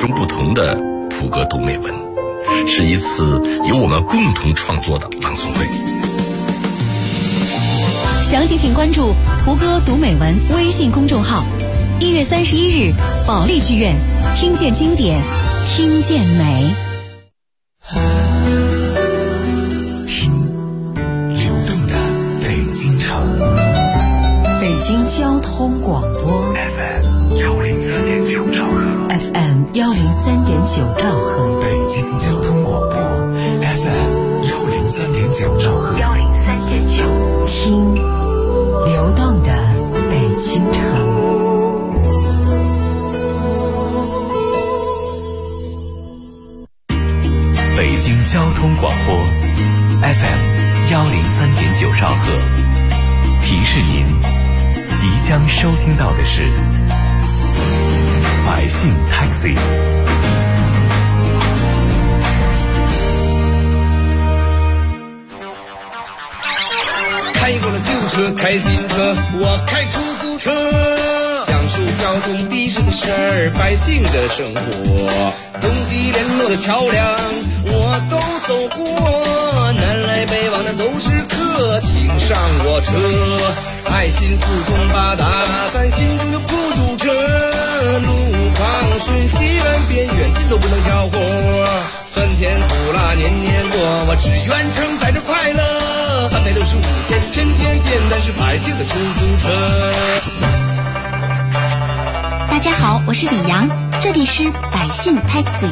众不同的普歌读美文，是一次由我们共同创作的朗诵会。 详细请关注普歌读美文微信公众号。1月31日，保利剧院，听见经典，听见美。 听流动的北京城， 北京交通广播 FM 103.9兆赫 ，FM 103.9兆赫， 北京交通广播 FM 103.9兆赫 103.9， 听流动的北京城。 北京交通广播 FM 103.9兆赫，提示您即将收听到的是百姓 Taxi。 开过了旧车，开新车，我开出租车，讲述交通的士的事儿，百姓的生活，东西联络的桥梁我都走过，南来北往的都是客，请上我车，爱心四通八达，咱心中有孤独车，路旁顺西远边远近都不能挑活，酸甜苦辣年年过，我只愿承载着快乐，365天天天见，但是百姓的出租车。 大家好，我是李阳，这里是百姓 Taxi。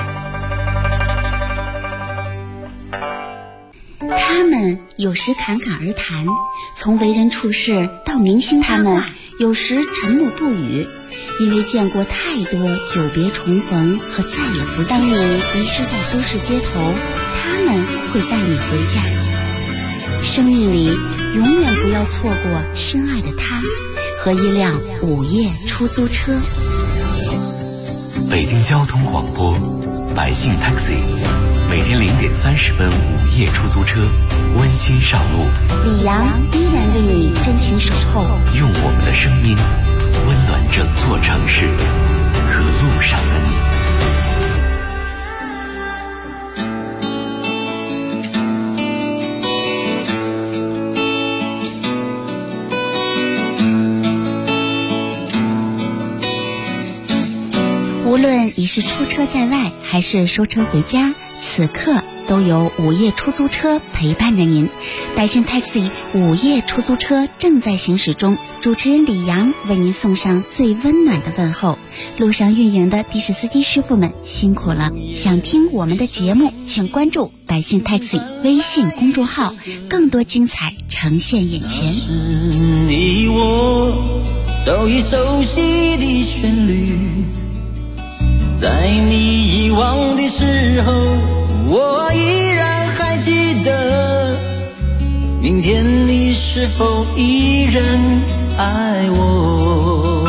他们有时侃侃而谈，从为人处事到明星他们有时沉默不语，因为见过太多久别重逢和再也不见。当你迷失在都市街头，他们会带你回家。生命里永远不要错过深爱的他和一辆午夜出租车。 北京交通广播百姓 Taxi， 每天0点30分午夜出租车温馨上路， 李阳依然为你真情守候， 用我们的声音温暖整座城市和路上的你。 无论你是出车在外还是收车回家，此刻都有午夜出租车陪伴着您。百姓 Taxi 午夜出租车正在行驶中，主持人李阳为您送上最温暖的问候。路上运营的的士司机师傅们辛苦了，想听我们的节目请关注百姓 Taxi 微信公众号，更多精彩呈现眼前。 你我都已熟悉的旋律，在你遗忘的时候，我依然还记得，明天你是否依然爱我？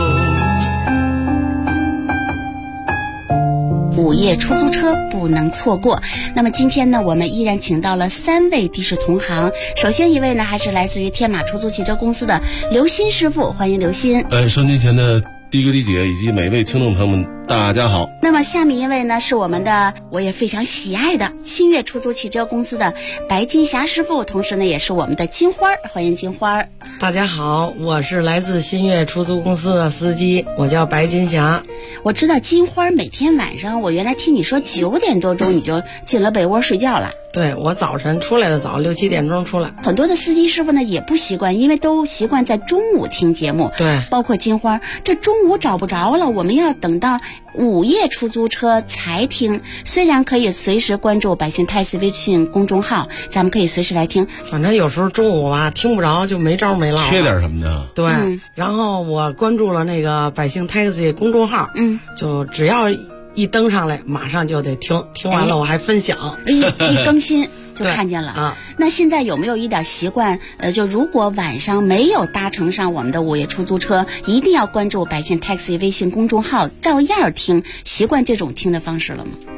午夜出租车不能错过。那么今天呢，我们依然请到了3位的士同行。首先一位呢，还是来自于天马出租汽车公司的刘鑫师傅，欢迎刘鑫。 收机前的的哥的姐以及每位听众朋友们，大家好。 那么下面一位呢，是我们的我也非常喜爱的新月出租汽车公司的白金霞师傅，同时呢也是我们的金花，欢迎金花。 大家好，我是来自新月出租公司的司机，我叫白金霞。 我知道金花每天晚上，我原来听你说9点多钟你就进了被窝睡觉了。 对，我早晨出来的早，6、7点钟出来。 很多的司机师傅呢也不习惯，因为都习惯在中午听节目。 对， 包括金花，这中午找不着了，我们要等到午夜出租车才听。虽然可以随时关注百姓 Taxi 微信公众号，咱们可以随时来听。 反正有时候中午吧听不着就没招没落， 缺点什么的。 对，然后我关注了那个百姓 Taxi 公众号，就只要一登上来马上就得听，听完了我还分享， 一更新就看见了啊。 那现在有没有一点习惯，就如果晚上没有搭乘上我们的午夜出租车，一定要关注百姓 Taxi 微信公众号，照样听，习惯这种听的方式了吗？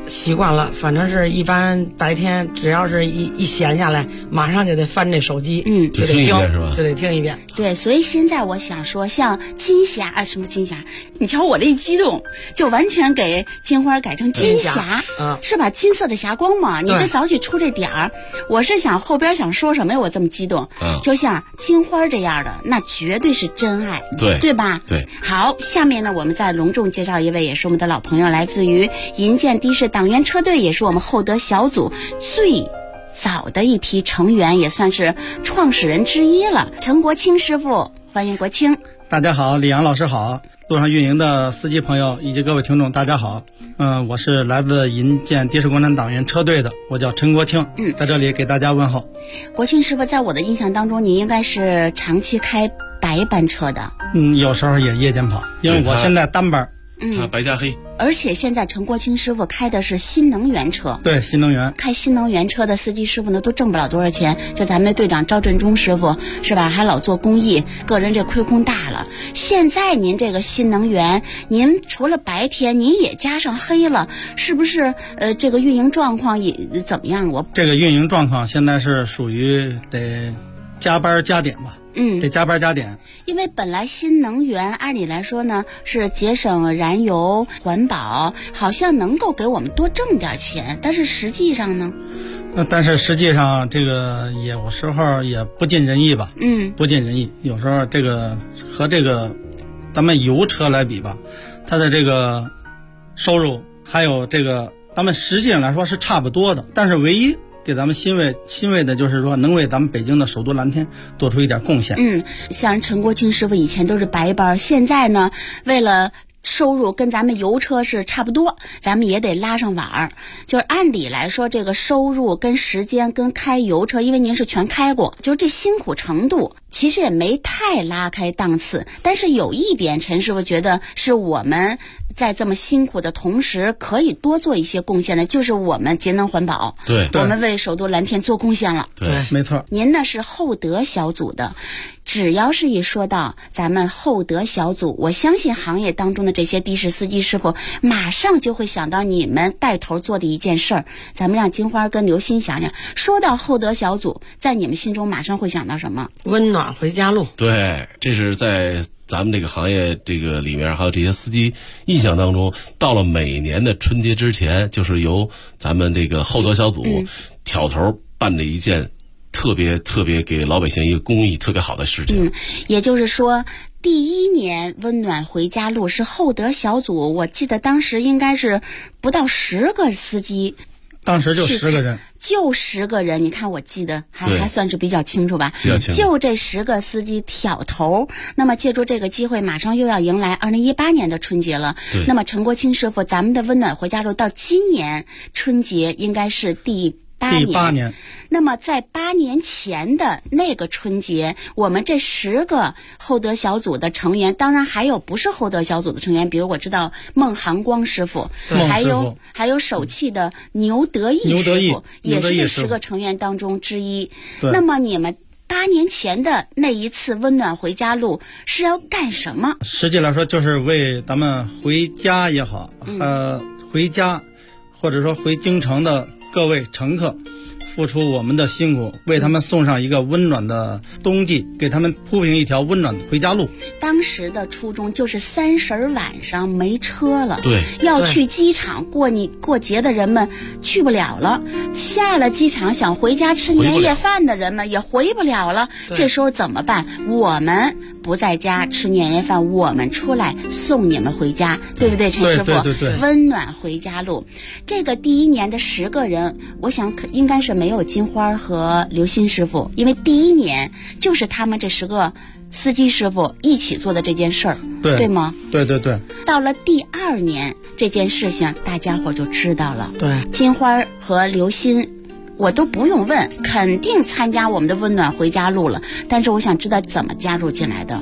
习惯了，反正是一般白天只要是一闲下来，马上就得翻这手机，就得听一遍是吧？ 就得听一遍。 对，所以现在我想说，像金霞什么金霞，你瞧我这一激动，就完全给金花改成金霞，是吧？金色的霞光嘛。你这早起出这点儿，我是想后边想说什么呀？我这么激动，就像金花这样的，那绝对是真爱，对吧？ 对。 好，下面呢，我们再隆重介绍一位，也是我们的的老朋友，来自于银建的士党员车队，也是我们厚德小组最早的一批成员，也算是创始人之一了。陈国清师傅，欢迎国清。 大家好，李阳老师好，路上运营的司机朋友以及各位听众大家好。我是来自银建的士共产党员车队的，我叫陈国清，在这里给大家问候。 国清师傅，在我的印象当中，你应该是长期开白班车的。 有时候也夜间跑，因为我现在单班。 他白加黑。 而且现在陈国清师傅开的是新能源车。 对，新能源。 开新能源车的司机师傅呢，都挣不了多少钱。就咱们的队长赵振中师傅是吧，还老做公益，个人这亏空大了。现在您这个新能源，您除了白天，您也加上黑了，是不是？这个运营状况也怎么样？ 这个运营状况现在是属于得加班加点吧。得加班加点。 因为本来新能源按理来说呢是节省燃油环保，好像能够给我们多挣点钱，但是实际上呢？ 但是实际上这个有时候也不尽人意吧。不尽人意。有时候这个和这个咱们油车来比吧，它的这个收入还有这个咱们实际上来说是差不多的，但是唯一给咱们欣慰的就是说，能为咱们北京的首都蓝天做出一点贡献。 像陈国清师傅以前都是白班，现在呢，为了收入跟咱们油车是差不多，咱们也得拉上碗儿。就是按理来说，这个收入跟时间跟开油车，因为您是全开过，就是这辛苦程度其实也没太拉开档次。但是有一点，陈师傅觉得是我们在这么辛苦的同时可以多做一些贡献的，就是我们节能环保。 对， 我们为首都蓝天做贡献了。 对， 没错。 您呢是厚德小组的，只要是一说到咱们厚德小组，我相信行业当中的这些的士司机师傅马上就会想到你们带头做的一件事儿。咱们让金花跟刘鑫想想，说到厚德小组，在你们心中马上会想到什么？ 温暖回家路。 对，这是在咱们这个行业这个里面，还有这些司机印象当中，到了每年的春节之前，就是由咱们这个厚德小组挑头办的一件特别给老百姓一个公益特别好的事情。 也就是说，第一年温暖回家路是厚德小组，我记得当时应该是不到10个司机。 当时就10个人， 就10个人，你看我记得还算是比较清楚吧？ 比较清楚。 就这10个司机挑头，那么借助这个机会，马上又要迎来2018年的春节了。那么陈国清师傅，咱们的温暖回家路到今年春节应该是第8年。那么在8年前的那个春节，我们这10个厚德小组的成员，当然还有不是厚德小组的成员，比如我知道孟航光师傅，还有手气的牛德义师傅，也是这10个成员当中之一。那么你们8年前的那一次温暖回家路是要干什么？ 实际来说就是为咱们回家也好，回家或者说回京城的各位乘客付出我们的辛苦，为他们送上一个温暖的冬季，给他们铺平一条温暖的回家路。 当时的初衷就是30晚上没车了， 对， 要去机场过节的人们去不了了，下了机场想回家吃年夜饭的人们也回不了了。这时候怎么办？我们不在家吃年夜饭，我们出来送你们回家，对不对，陈师傅？ 对。 温暖回家路，这个第一年的10个人，我想应该是没有金花和刘鑫师傅，因为第一年就是他们这10个司机师傅一起做的这件事儿，对吗？ 对。 到了第2年，这件事情大家伙就知道了。 对， 金花和刘鑫我都不用问，肯定参加我们的温暖回家路了。但是我想知道怎么加入进来的。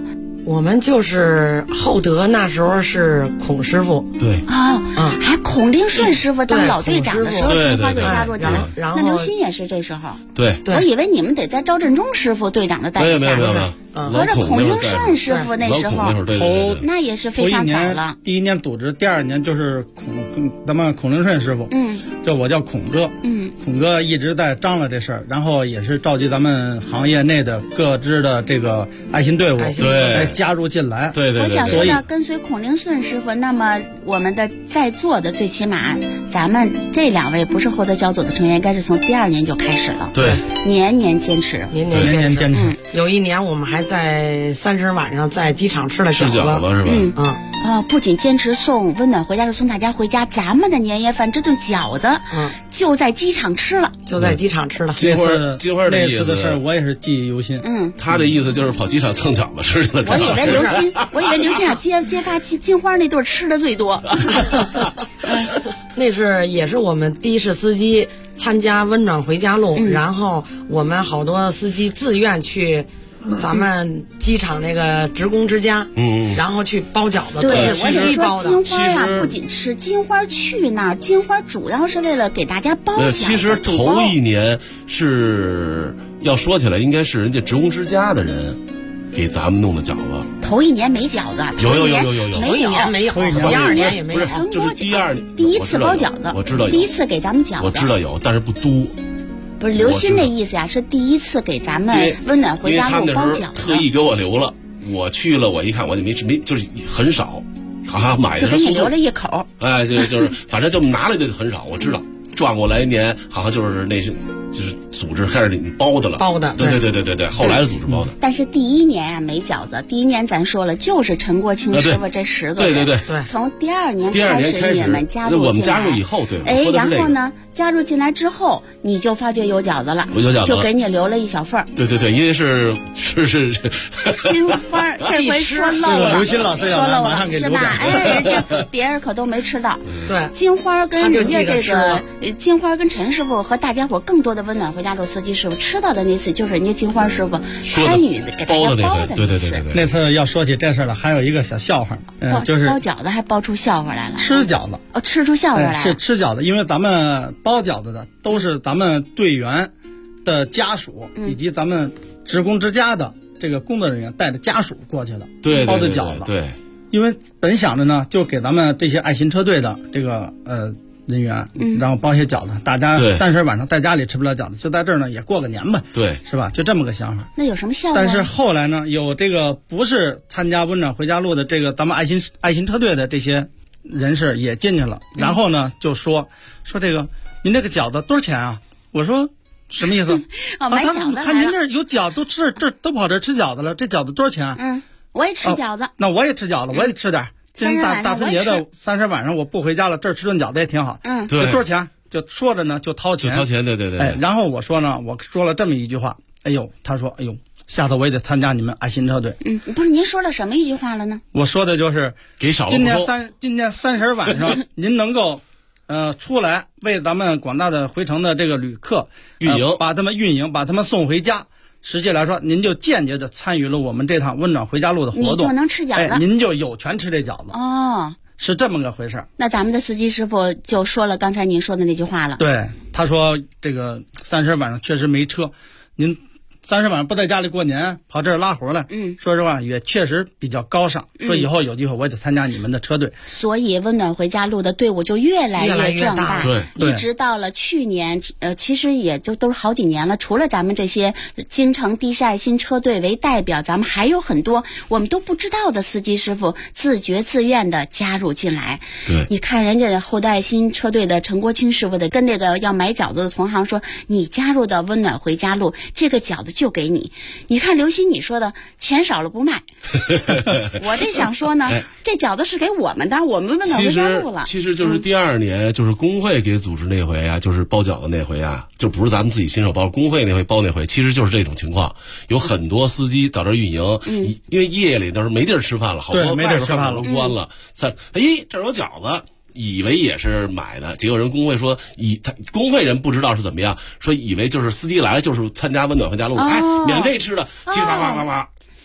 我们就是厚德那时候是孔师傅， 对还孔令顺师傅当老队长的时候， 对金花就加入进来。 然后那刘鑫也是这时候。 对， 我以为你们得在赵振中师傅队长的带领下。 没有。 合着孔令顺师傅那时候，那也是非常早了。 第一年组织，第二年就是咱们孔令顺师傅，就我叫孔哥，孔哥一直在张罗这事儿，然后也是召集咱们行业内的各支的这个爱心队伍来加入进来。 对。 我想说呢，跟随孔令顺师傅，那么我们的在座的最起码，咱们这2位不是厚德小组的成员，应该是从第2年就开始了。 对， 年年坚持， 年年坚持。有一年我们还在30晚上在机场吃了饺子， 是吧？ 不仅坚持送温暖回家，就送大家回家，咱们的年夜饭这顿饺子，就在机场吃了， 金花那次的事儿，我也是记忆犹新。 他的意思就是跑机场蹭饺子吃的。 我以为刘鑫啊揭发金花那顿吃的最多。 那也是我们的士司机参加温暖回家路，然后我们好多司机自愿去咱们机场那个职工之家，然后去包饺子。 对，我也说金花呀，不仅吃，金花去那儿，金花主要是为了给大家包饺子。 其实头一年是要说起来，应该是人家职工之家的人给咱们弄的饺子。 头一年没饺子， 有， 头一年没有，第2年也没有。 就是第2年第一次包饺子， 我知道有， 第一次给咱们饺子， 我知道有，但是不多。 不是刘鑫的意思呀，是第一次给咱们温暖回家路包饺子， 特意给我留了。我去了，我一看我就没就是很少，好像买的就给你留了一口。 哎，就是反正就拿来的很少，我知道。转过来一年，好像就是组织开始包的了，对，后来是组织包的。 但是第1年啊没饺子，第1年咱说了就是陈国清师傅这10个人， 对。 从第2年开始你们加入进来， 我们加入以后，对。 然后呢，加入进来之后，你就发觉有饺子了，就给你留了一小份儿。 对，因为是金花这回说漏了， 刘鑫老师要马上给是吧？人家别人可都没吃到。 对， 金花跟人家这个金花跟陈师傅和大家伙更多的温暖回家路司机师傅吃到的那次，就是人家金花师傅参与的给大家包的那次。 那次要说起这事了，还有一个小笑话，就是包饺子还包出笑话来了。 吃饺子吃出笑话来了。 是吃饺子，因为咱们包饺子的都是咱们队员的家属以及咱们职工之家的这个工作人员带着家属过去的，包的饺子。 对， 因为本想着呢，就给咱们这些爱心车队的这个人员，然后包些饺子，大家30晚上在家里吃不了饺子，就在这儿呢也过个年吧， 对， 是吧？就这么个想法。 那有什么效果？ 但是后来呢，有这个不是参加温暖回家路的这个咱们爱心车队的这些人士也进去了，然后呢就说这个您这个饺子多少钱啊？我说什么意思？ 买饺子看您这有饺子吃，这都跑这吃饺子了，这饺子多少钱？ 我也吃饺子。 那我也吃饺子，我也吃点。今天大春节的30晚上我不回家了，这儿吃顿饺子也挺好。 对， 多少钱？就说着呢，就掏钱。 对。 然后我说呢，我说了这么一句话，他说，下次我也得参加你们爱心车队。 不是，您说了什么一句话了呢？ 我说的就是给少了今天30晚上您能够出来为咱们广大的回程的这个旅客运营， 把他们运营，把他们送回家。实际来说，您就间接的参与了我们这趟温暖回家路的活动， 你就能吃饺子， 您就有权吃这饺子。是这么个回事。 那咱们的司机师傅就说了刚才您说的那句话了。 对，他说这个30晚上确实没车，您30晚上不在家里过年，跑这儿拉活来，说实话也确实比较高尚。说以后有机会我也得参加你们的车队。 所以温暖回家路的队伍就越来越壮大， 对， 一直到了去年，其实也就都是好几年了。除了咱们这些京城的士爱心车队为代表，咱们还有很多我们都不知道的司机师傅自觉自愿的加入进来。 对， 你看人家后代爱心车队的陈国清师傅的跟那个要买饺子的同行说，你加入到温暖回家路，这个饺子就给你。你看刘鑫你说的钱少了不卖，我这想说呢，这饺子是给我们的，我们温暖回家路了。 其实就是第2年，就是工会给组织那回啊，就是包饺子那回啊，就不是咱们自己亲手包，工会那回包那回，其实就是这种情况。有很多司机到这运营，因为夜里那时候没地儿吃饭了，好多没地儿吃饭了，关了。这儿有饺子。以为也是买的，结果人工会说，工会人不知道是怎么样，说以为就是司机来就是参加温暖回家路，免费吃的，啪啪啪啪。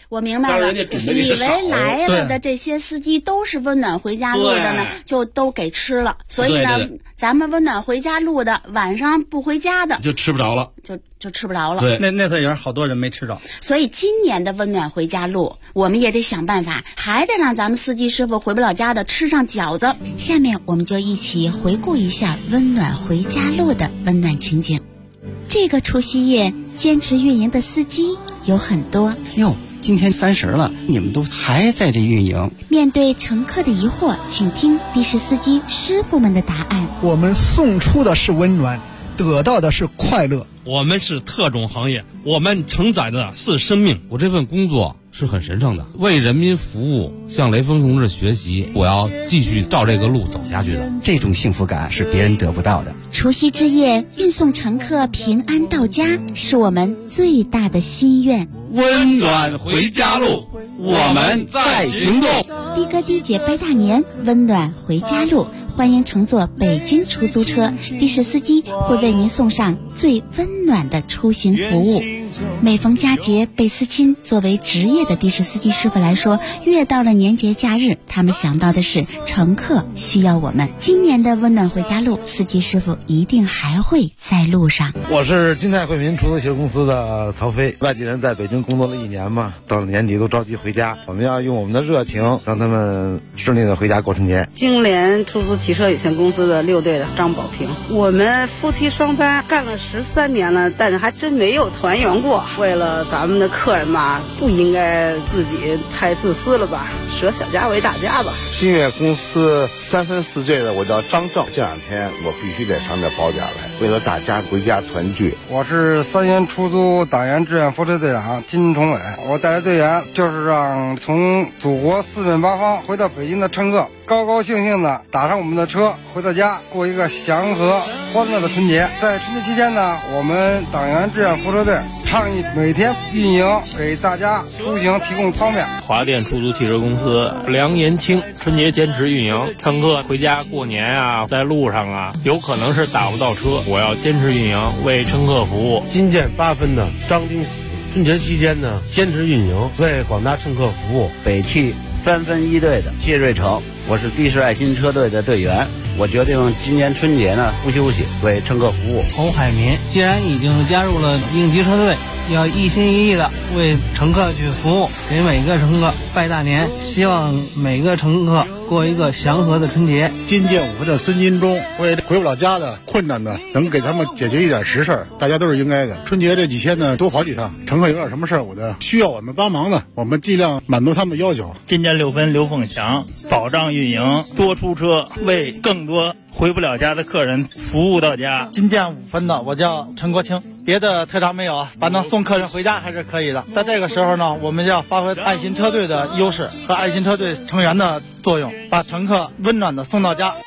我明白了，以为来了的这些司机都是温暖回家路的呢，就都给吃了。所以呢，咱们温暖回家路的晚上不回家的就吃不着了， 就吃不着了。 对，那次也是好多人没吃着。 所以今年的温暖回家路，我们也得想办法，还得让咱们司机师傅回不了家的吃上饺子。 下面我们就一起回顾一下温暖回家路的温暖情景。这个除夕夜坚持运营的司机有很多。 哟，今天30了，你们都还在这运营？ 面对乘客的疑惑，请听的士司机师傅们的答案。 我们送出的是温暖，得到的是快乐。 我们是特种行业，我们承载的是生命。 我这份工作是很神圣的，为人民服务，向雷锋同志学习，我要继续照这个路走下去的。 这种幸福感是别人得不到的。 除夕之夜运送乘客平安到家，是我们最大的心愿。 温暖回家路，我们在行动。 的哥的姐拜大年，温暖回家路，欢迎乘坐北京出租车，的士司机会为您送上最温暖的出行服务。每逢佳节倍思亲，作为职业的的士司机师傅来说，越到了年节假日，他们想到的是乘客需要我们。今年的温暖回家路，司机师傅一定还会在路上。 我是金泰惠民出租汽车公司的曹飞，外地人在北京工作了1年嘛，到了年底都着急回家，我们要用我们的热情让他们顺利的回家过春节。 京联出租汽车有限公司的6队的张宝平，我们夫妻双班干了13年了，但是还真没有团圆过。为了咱们的客人嘛，不应该自己太自私了吧，舍小家为大家吧。 新月公司3分4队的，我叫张正，这2天我必须得上这保点来，为了大家回家团聚。 我是3元出租党员志愿扶持队长金崇伟，我带着队员就是让从祖国四面八方回到北京的乘客高高兴兴的打上我们的车回到家，过一个祥和欢乐的春节。在春节期间呢，我们党员志愿扶持队倡议每天运营，给大家出行提供方便。 华电出租汽车公司梁延清，春节坚持运营，乘客回家过年啊，在路上啊，有可能是打不到车，我要坚持运营，为乘客服务。 金建8分的张丁喜，春节期间呢，坚持运营，为广大乘客服务。 北汽3分1队的谢瑞成，我是的士爱心车队的队员，我决定今年春节呢不休息，为乘客服务。 侯海民，既然已经加入了应急车队，要一心一意的为乘客去服务，给每个乘客拜大年，希望每个乘客过一个祥和的春节。 金建5分的孙金忠，为回不了家的困难的，能给他们解决一点实事，大家都是应该的。春节这几天呢，多跑几趟，乘客有点什么事儿，需要我们帮忙的，我们尽量满足他们的要求。 金建6分刘凤祥，保障运营，多出车，为更多回不了家的客人服务到家。 金建5分的，我叫陈国清，别的特长没有啊，反正送客人回家还是可以的。在这个时候呢，我们要发挥爱心车队的优势和爱心车队成员的作用，把乘客温暖的送到家。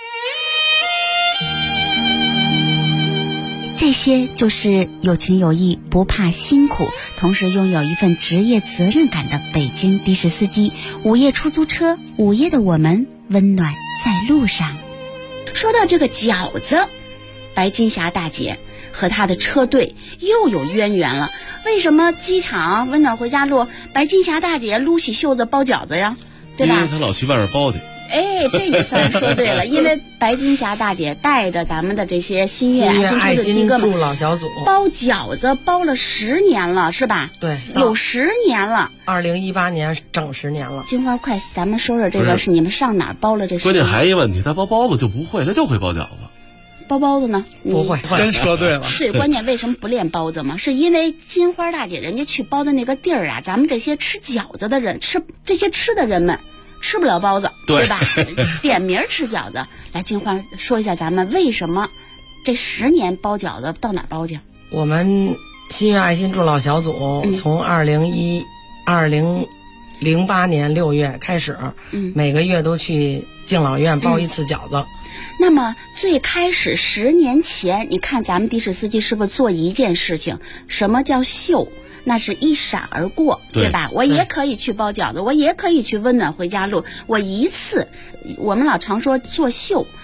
这些就是有情有义、不怕辛苦，同时拥有一份职业责任感的北京的士司机。午夜出租车，午夜的我们，温暖在路上。说到这个饺子，白金霞大姐和她的车队又有渊源了。为什么机场温暖回家路，白金霞大姐撸起袖子包饺子呀？对吧？ 因为她老去外面包去。 哎，这你算说对了，因为白金霞大姐带着咱们的这些新月爱心助老小组包饺子包了10年了，是吧？ 对， 有10年了。 2018年整10年了。 金花，快，咱们说说这个是你们上哪儿包了这10年？ 关键还一个问题，他包包子就不会，他就会包饺子。 包包子呢？ 不会， 真说对了。 最关键为什么不练包子嘛？是因为金花大姐人家去包的那个地儿啊，咱们这些吃饺子的人，这些吃的人们。吃不了包子， 对吧？点名吃饺子。来，金花说一下咱们为什么这10年包饺子到哪儿包去？ 我们新月爱心助老小组从2008年6月开始，每个月都去敬老院包1次饺子。 那么最开始10年前，你看咱们的士司机师傅做一件事情，什么叫秀？那是一闪而过， 对吧？我也可以去包饺子，我也可以去温暖回家路，我一次，我们老常说做秀，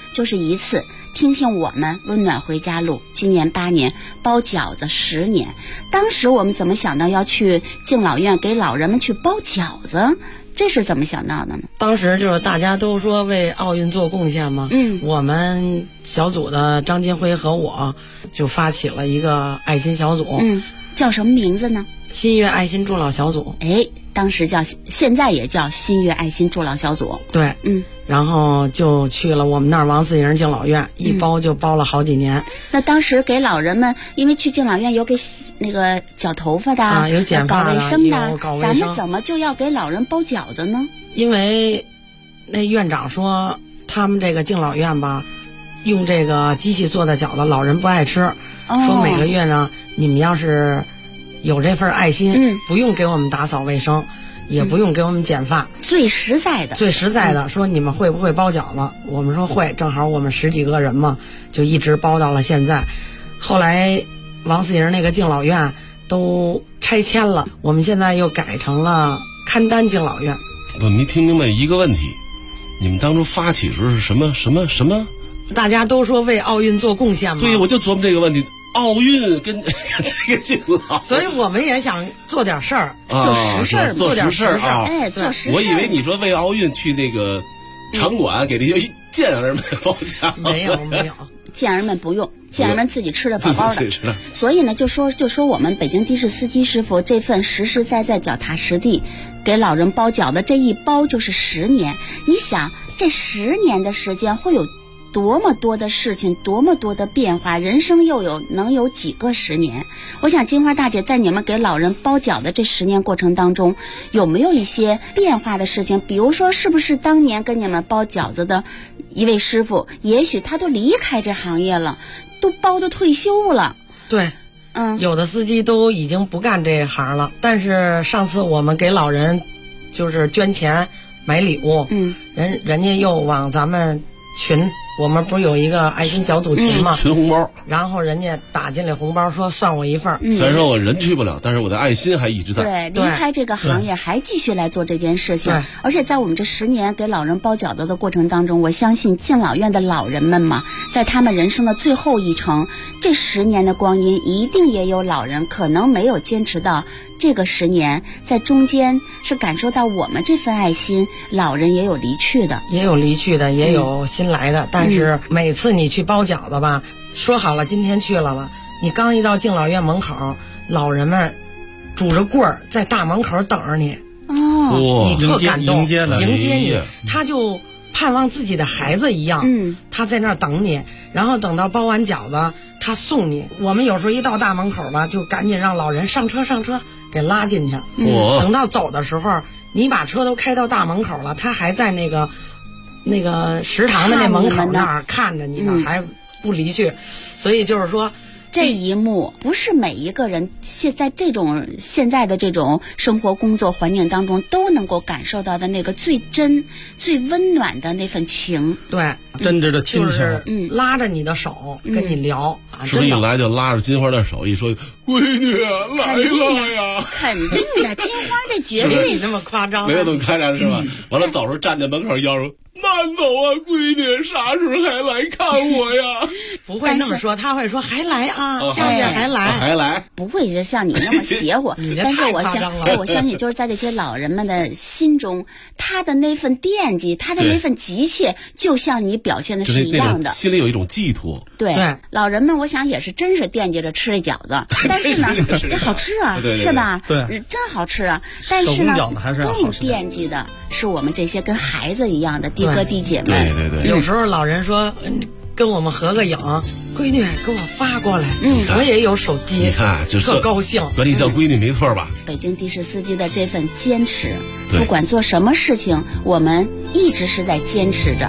就是一次。听听我们温暖回家路，今年8年，包饺子10年。当时我们怎么想到要去敬老院给老人们去包饺子？这是怎么想到的呢？ 当时就是大家都说为奥运做贡献嘛，我们小组的张金辉和我就发起了一个爱心小组， 叫什么名字呢？ 新月爱心助老小组。 当时现在也叫新月爱心助老小组。 对，然后就去了我们那儿王四营敬老院，一包就包了好几年。 那当时给老人们，因为去敬老院有给那个绞头发的， 有剪发的， 搞卫生的， 有搞卫生。 咱们怎么就要给老人包饺子呢？ 因为那院长说他们这个敬老院吧，用这个机器做的饺子老人不爱吃，说每个月呢，你们要是有这份爱心，不用给我们打扫卫生，也不用给我们剪发， 最实在的， 说你们会不会包饺子？我们说会，正好我们10几个人嘛，就一直包到了现在。后来王四营那个敬老院都拆迁了，我们现在又改成了邯郸敬老院。 我没听明白一个问题，你们当初发起时候是什么？ 大家都说为奥运做贡献嘛。 对，我就琢磨这个问题。奥运跟这个敬老， 所以我们也想做点事儿， 做实事儿， 做点事儿啊！ 做实事儿。 我以为你说为奥运去那个场馆给那些健儿们包饺子， 没有， 健儿们不用，健儿们自己吃的饱饱的。所以呢，就说我们北京的士司机师傅这份实实在在、脚踏实地给老人包饺子，这一包就是10年。你想，这10年的时间会有多么多的事情，多么多的变化，人生能有几个10年？我想金花大姐在你们给老人包饺子这10年过程当中，有没有一些变化的事情？比如说，是不是当年跟你们包饺子的一位师傅，也许他都离开这行业了，都包的退休了？ 对，有的司机都已经不干这行了。但是上次我们给老人就是捐钱买礼物，人家又往咱们群。我们不是有一个爱心小组群吗？ 群红包， 然后人家打进来红包说算我一份。 虽然说我人去不了，但是我的爱心还一直在。对，离开这个行业还继续来做这件事情。而且在我们这10年给老人包饺子的过程当中，我相信敬老院的老人们嘛，在他们人生的最后一程，这10年的光阴，一定也有老人可能没有坚持到这个10年，在中间是感受到我们这份爱心，老人也有离去的， 也有新来的。但是每次你去包饺子吧，说好了今天去了吧，你刚一到敬老院门口，老人们拄着棍儿在大门口等着你。你特感动，迎接你，他就盼望自己的孩子一样，他在那儿等你，然后等到包完饺子，他送你。我们有时候一到大门口吧，就赶紧让老人上车，给拉进去。等到走的时候，你把车都开到大门口了，他还在那个食堂的那门口那儿看着你呢，还不离去。所以就是说， 这一幕不是每一个人现在的这种生活工作环境当中都能够感受到的那个最真最温暖的那份情。 对， 真挚的亲情， 就是拉着你的手跟你聊是不是一来就拉着金花的手一说闺女来了呀？ 肯定的，金花这绝对你那么夸张， 没有那么夸张是吧？完了走时候站在门口要说慢走啊，闺女，啥时候还来看我呀？ 不会那么说，他会说还来啊，下月还来， 不会是像你那么邪乎。但是我相信，就是在这些老人们的心中，他的那份惦记，他的那份急切，就像你表现的是一样的， 心里有一种寄托。 对，老人们，我想也是真是惦记着吃这饺子，但是呢，也好吃啊，是吧？ 对， 真好吃啊。但是呢，更惦记的是我们这些跟孩子一样的弟哥弟姐妹。 对， 有时候老人说跟我们合个影，闺女给我发过来，我也有手机， 你看就特高兴。 管你叫闺女没错吧？ 北京的士司机的这份坚持，不管做什么事情，我们一直是在坚持着。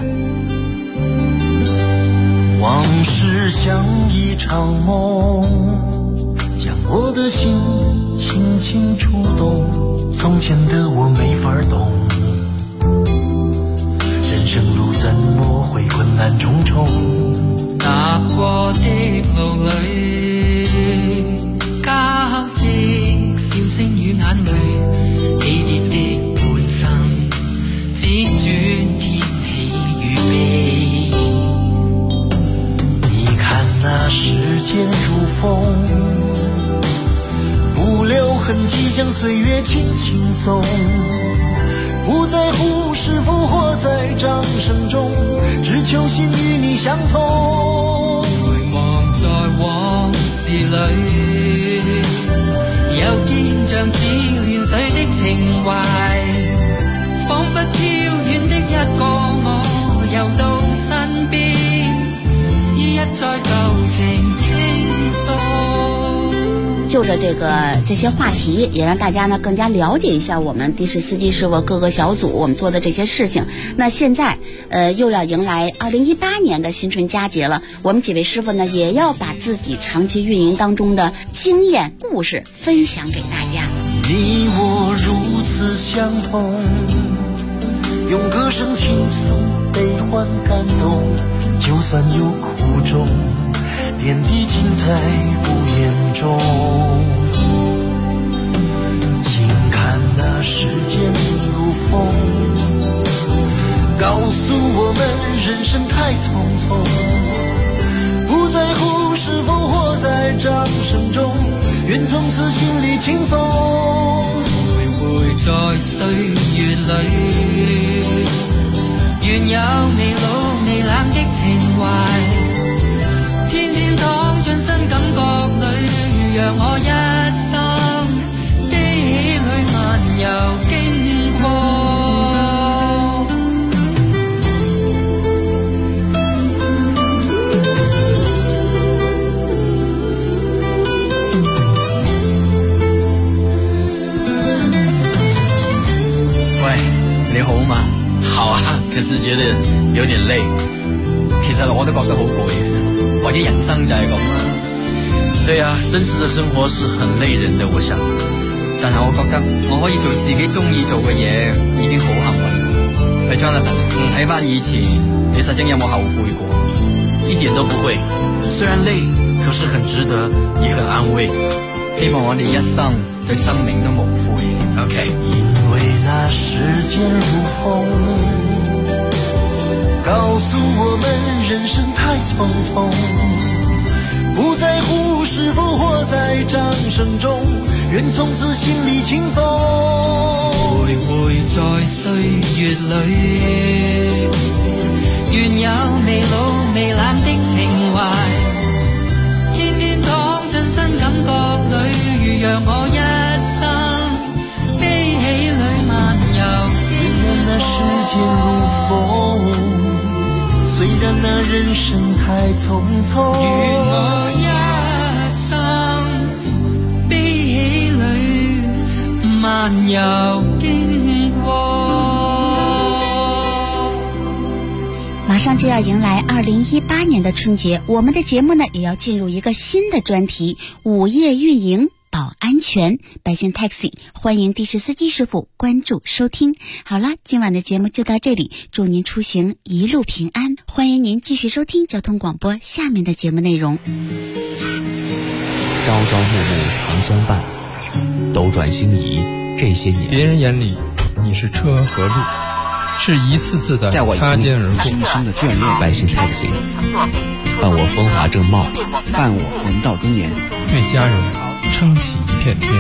往事像一场梦，将我的心轻轻触动，从前的我没法懂，人生路怎麼會困難重重，踏過的路裏交織笑聲與眼淚，喜悅的半生只轉天氣與悲， 间如风，不留痕迹将岁月轻轻送，不在乎是否活在掌声中，只求心与你相通。 回望在往事里，又見像似亂水的情懷，彷彿飄遠的一個我，又到身邊，一再舊情傾訴。 就着这些话题，也让大家呢更加了解一下我们的士司机师傅各个小组我们做的这些事情。那现在又要迎来2018年的新春佳节了，我们几位师傅呢也要把自己长期运营当中的经验故事分享给大家。 你我如此相同，用歌声倾诉悲欢感动，就算有苦衷，点滴尽在不言中。请看那时间如风，告诉我们人生太匆匆，不在乎是否活在掌声中，愿从此心里轻松。 徘徊在歲月裏，願有未老未冷的情懷，天天躺進新感覺裏，讓我一生悲喜裏漫遊經過。 你好嘛？好啊，可是覺得有點累。其實我都覺得好攰，或者人生就係咁啦。對啊，紳士的生活是很累人的，我想。但係我覺得我可以做自己中意做嘅嘢，已經好幸運。喂 Jonathan，睇翻以前，你實情有冇後悔過？一點都不會，雖然累，可是很值得，也很安慰。希望我哋一生對生命都無悔。OK。 因为那时间如风，告诉我们人生太匆匆，不在乎是否活在掌声中，愿从此心里轻松。 徘徊在歲月裏，願有未老未冷的情懷，天天躺進新感覺裏，讓我一生喜裏漫遊。 雖然那時間如風，雖然那人生太匆匆， 願我一生悲喜裏漫遊經過。 马上就要迎来2018年的春节，我们的节目呢也要进入一个新的专题——午夜运营保安全。百姓 Taxi 欢迎的士司机师傅关注收听。好了，今晚的节目就到这里，祝您出行一路平安，欢迎您继续收听交通广播下面的节目内容。 朝朝暮暮常相伴，斗转星移这些年， 别人眼里你是车和路，是一次次的擦肩而过， 深深的眷恋。 百姓 Taxi 伴我风华正茂， 伴我人到中年， 为家人撑起一片天。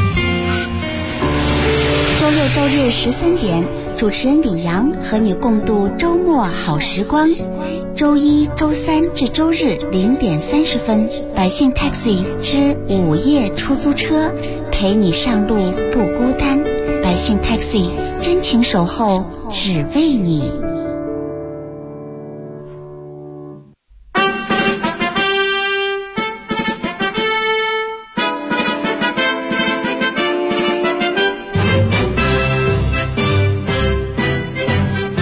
周六周日13点，主持人李阳和你共度周末好时光。周一周三至周日0点30分，百姓 Taxi 之午夜出租车，陪你上路不孤单。百姓 Taxi 真情守候，只为你。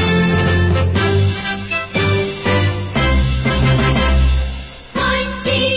欢庆